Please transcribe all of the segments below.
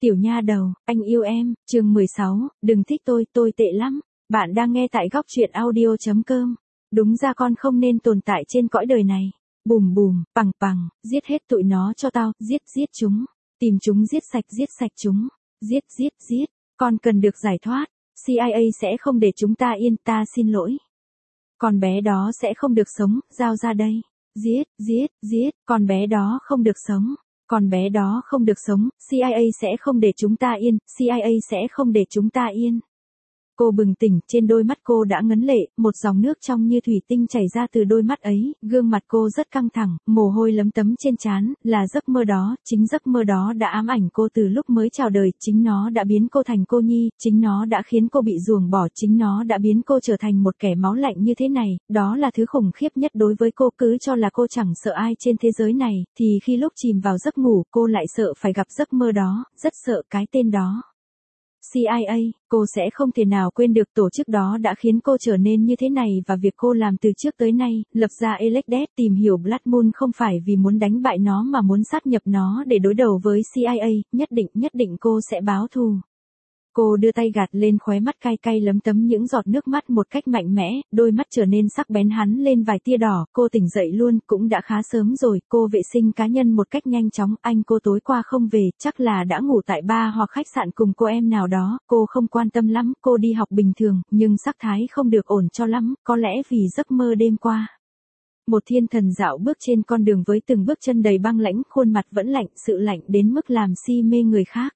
Tiểu nha đầu, anh yêu em, chương 16, đừng thích tôi tệ lắm. Bạn đang nghe tại góc truyện audio.com. Đúng ra con không nên tồn tại trên cõi đời này. Bùm bùm, pằng, giết hết tụi nó cho tao, giết chúng. Tìm chúng giết sạch chúng. Giết, con cần được giải thoát. CIA sẽ không để chúng ta yên, ta xin lỗi. Con bé đó sẽ không được sống, giao ra đây. Giết, con bé đó không được sống. Con bé đó không được sống, CIA sẽ không để chúng ta yên, CIA sẽ không để chúng ta yên. Cô bừng tỉnh, trên đôi mắt cô đã ngấn lệ, một dòng nước trong như thủy tinh chảy ra từ đôi mắt ấy, gương mặt cô rất căng thẳng, mồ hôi lấm tấm trên trán, là giấc mơ đó, chính giấc mơ đó đã ám ảnh cô từ lúc mới chào đời, chính nó đã biến cô thành cô nhi, chính nó đã khiến cô bị ruồng bỏ, chính nó đã biến cô trở thành một kẻ máu lạnh như thế này, đó là thứ khủng khiếp nhất đối với cô, cứ cho là cô chẳng sợ ai trên thế giới này, thì khi lúc chìm vào giấc ngủ, cô lại sợ phải gặp giấc mơ đó, rất sợ cái tên đó. CIA, cô sẽ không thể nào quên được tổ chức đó đã khiến cô trở nên như thế này và việc cô làm từ trước tới nay, lập ra Elected, tìm hiểu Blood Moon không phải vì muốn đánh bại nó mà muốn sát nhập nó để đối đầu với CIA, nhất định cô sẽ báo thù. Cô đưa tay gạt lên khóe mắt cay lấm tấm những giọt nước mắt một cách mạnh mẽ, đôi mắt trở nên sắc bén hắn lên vài tia đỏ, cô tỉnh dậy luôn, cũng đã khá sớm rồi, cô vệ sinh cá nhân một cách nhanh chóng, cô tối qua không về, chắc là đã ngủ tại bar hoặc khách sạn cùng cô em nào đó, cô không quan tâm lắm, cô đi học bình thường, nhưng sắc thái không được ổn cho lắm, có lẽ vì giấc mơ đêm qua. Một thiên thần dạo bước trên con đường với từng bước chân đầy băng lãnh, khuôn mặt vẫn lạnh, sự lạnh đến mức làm si mê người khác.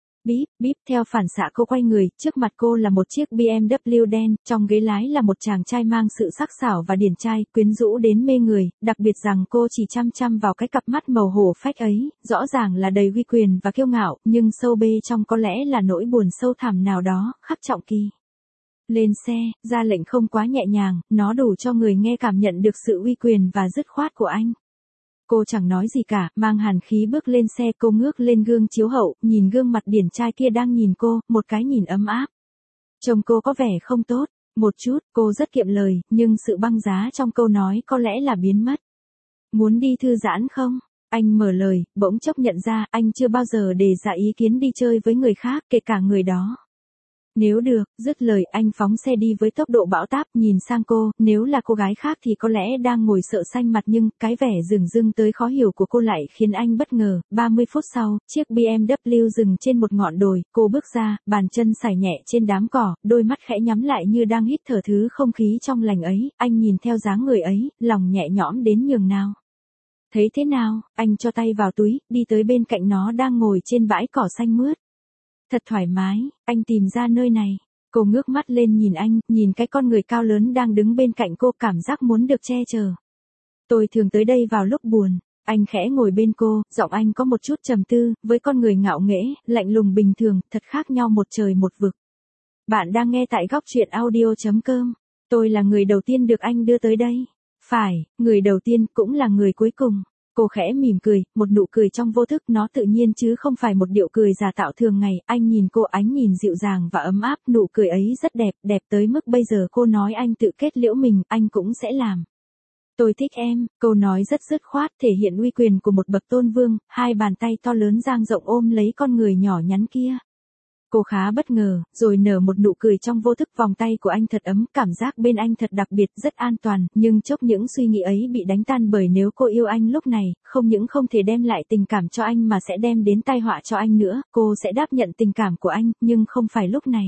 Bíp, theo phản xạ cô quay người, trước mặt cô là một chiếc BMW đen, trong ghế lái là một chàng trai mang sự sắc sảo và điển trai, quyến rũ đến mê người, đặc biệt rằng cô chỉ chăm vào cái cặp mắt màu hổ phách ấy, rõ ràng là đầy uy quyền và kiêu ngạo, nhưng sâu bê trong có lẽ là nỗi buồn sâu thẳm nào đó, khắc trọng kỳ. Lên xe, ra lệnh không quá nhẹ nhàng, nó đủ cho người nghe cảm nhận được sự uy quyền và dứt khoát của anh. Cô chẳng nói gì cả, mang hàn khí bước lên xe, cô ngước lên gương chiếu hậu, nhìn gương mặt điển trai kia đang nhìn cô, một cái nhìn ấm áp. Trông cô có vẻ không tốt, một chút, cô rất kiệm lời, nhưng sự băng giá trong câu nói có lẽ là biến mất. Muốn đi thư giãn không? Anh mở lời, bỗng chốc nhận ra, anh chưa bao giờ đề ra ý kiến đi chơi với người khác, kể cả người đó. Nếu được, dứt lời anh phóng xe đi với tốc độ bão táp, nhìn sang cô, nếu là cô gái khác thì có lẽ đang ngồi sợ xanh mặt nhưng, cái vẻ dửng dưng tới khó hiểu của cô lại khiến anh bất ngờ. 30 phút sau, chiếc BMW dừng trên một ngọn đồi, cô bước ra, bàn chân sải nhẹ trên đám cỏ, đôi mắt khẽ nhắm lại như đang hít thở thứ không khí trong lành ấy, anh nhìn theo dáng người ấy, lòng nhẹ nhõm đến nhường nào. Thấy thế nào, anh cho tay vào túi, đi tới bên cạnh nó đang ngồi trên bãi cỏ xanh mướt. Thật thoải mái, anh tìm ra nơi này. Cô ngước mắt lên nhìn anh, nhìn cái con người cao lớn đang đứng bên cạnh cô, cảm giác muốn được che chở. Tôi thường tới đây vào lúc buồn. Anh khẽ ngồi bên cô, giọng anh có một chút trầm tư, với con người ngạo nghễ, lạnh lùng bình thường, thật khác nhau một trời một vực. Bạn đang nghe tại góc truyện audio.com. Tôi là người đầu tiên được anh đưa tới đây. Phải, người đầu tiên cũng là người cuối cùng. Cô khẽ mỉm cười, một nụ cười trong vô thức, nó tự nhiên chứ không phải một điệu cười giả tạo thường ngày. Anh nhìn cô, ánh nhìn dịu dàng và ấm áp, nụ cười ấy rất đẹp, đẹp tới mức bây giờ cô nói anh tự kết liễu mình, anh cũng sẽ làm. Tôi thích em, câu nói rất dứt khoát, thể hiện uy quyền của một bậc tôn vương, hai bàn tay to lớn dang rộng ôm lấy con người nhỏ nhắn kia. Cô khá bất ngờ, rồi nở một nụ cười trong vô thức, vòng tay của anh thật ấm, cảm giác bên anh thật đặc biệt, rất an toàn, nhưng chốc những suy nghĩ ấy bị đánh tan bởi nếu cô yêu anh lúc này, không những không thể đem lại tình cảm cho anh mà sẽ đem đến tai họa cho anh nữa, cô sẽ đáp nhận tình cảm của anh, nhưng không phải lúc này.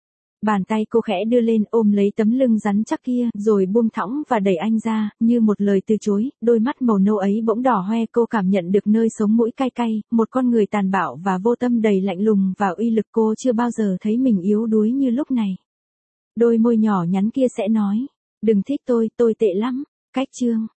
Bàn tay cô khẽ đưa lên ôm lấy tấm lưng rắn chắc kia, rồi buông thõng và đẩy anh ra, như một lời từ chối, đôi mắt màu nâu ấy bỗng đỏ hoe, cô cảm nhận được nơi sống mũi cay, một con người tàn bạo và vô tâm đầy lạnh lùng và uy lực, cô chưa bao giờ thấy mình yếu đuối như lúc này. Đôi môi nhỏ nhắn kia sẽ nói, đừng thích tôi tệ lắm, cách chương.